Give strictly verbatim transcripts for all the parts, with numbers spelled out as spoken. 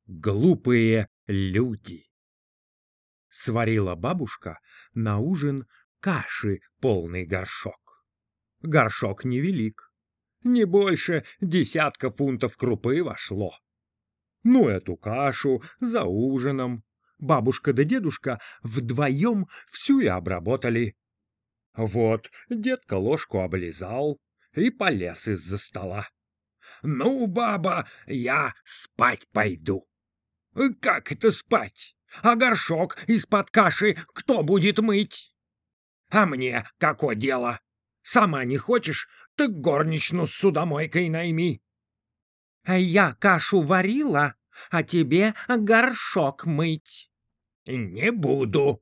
Глупые люди. Сварила бабушка на ужин каши полный горшок. Горшок невелик, не больше десятка фунтов крупы вошло. Ну, эту кашу за ужином бабушка да дедушка вдвоем всю и обработали. Вот дедка ложку облизал и полез из-за стола. «Ну, баба, я спать пойду». «Как это спать? А горшок из-под каши кто будет мыть?» «А мне какое дело? Сама не хочешь, так горничную с судомойкой найми». «А я кашу варила, а тебе горшок мыть». «Не буду».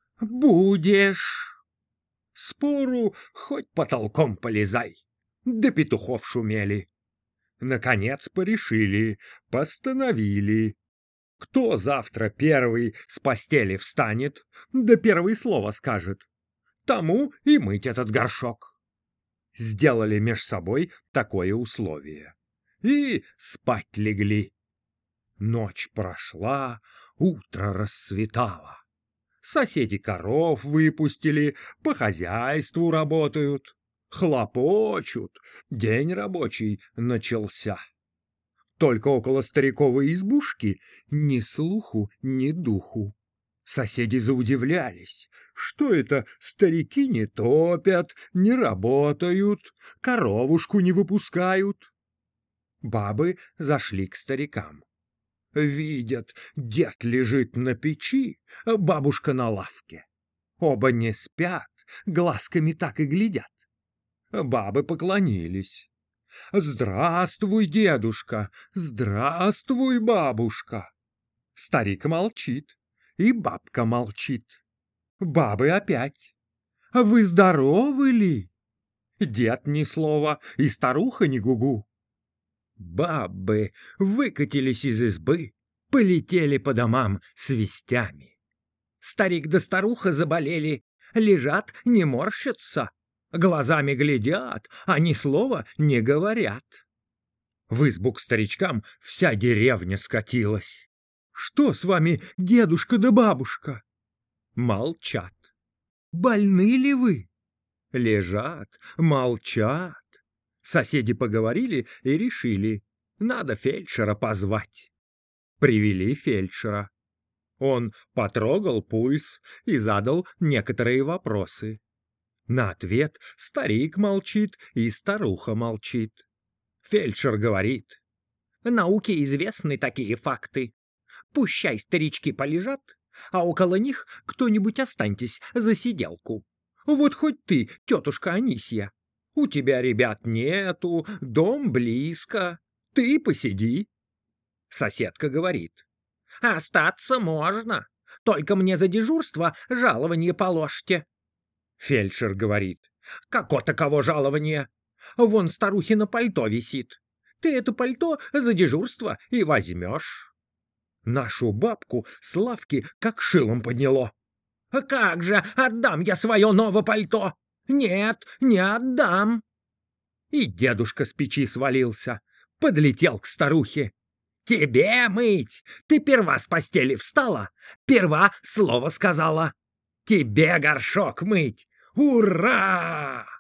«Будешь». Спору хоть потолком полезай. Да петухов шумели. Наконец порешили, постановили. Кто завтра первый с постели встанет, да первое слово скажет, тому и мыть этот горшок. Сделали меж собой такое условие. И спать легли. Ночь прошла, утро рассветало. Соседи коров выпустили, по хозяйству работают, хлопочут, день рабочий начался. Только около стариковой избушки ни слуху, ни духу. Соседи заудивлялись, что это старики не топят, не работают, коровушку не выпускают. Бабы зашли к старикам. Видят, дед лежит на печи, бабушка на лавке. Оба не спят, глазками так и глядят. Бабы поклонились. «Здравствуй, дедушка! Здравствуй, бабушка!» Старик молчит, и бабка молчит. Бабы опять. «Вы здоровы ли?» Дед ни слова, и старуха ни гугу. Бабы выкатились из избы, полетели по домам с вестями. Старик да старуха заболели, лежат, не морщатся. Глазами глядят, а ни слова не говорят. В избу к старичкам вся деревня скатилась. «Что с вами, дедушка да бабушка?» Молчат. «Больны ли вы?» Лежат, молчат. Соседи поговорили и решили, надо фельдшера позвать. Привели фельдшера. Он потрогал пульс и задал некоторые вопросы. На ответ старик молчит и старуха молчит. Фельдшер говорит: «Науке известны такие факты. Пущай старички полежат, а около них кто-нибудь останьтесь за сиделку. Вот хоть ты, тетушка Анисья. У тебя ребят нету, дом близко. Ты посиди». Соседка говорит: «Остаться можно, только мне за дежурство жалование положьте». Фельдшер говорит: «Како таково жалование? Вон старухино пальто висит. Ты это пальто за дежурство и возьмешь». Нашу бабку с лавки как шилом подняло. «Как же отдам я свое новое пальто? Нет, не отдам». И дедушка с печи свалился, подлетел к старухе. «Тебе мыть! Ты перва с постели встала, перва слово сказала. Тебе горшок мыть! Ура!»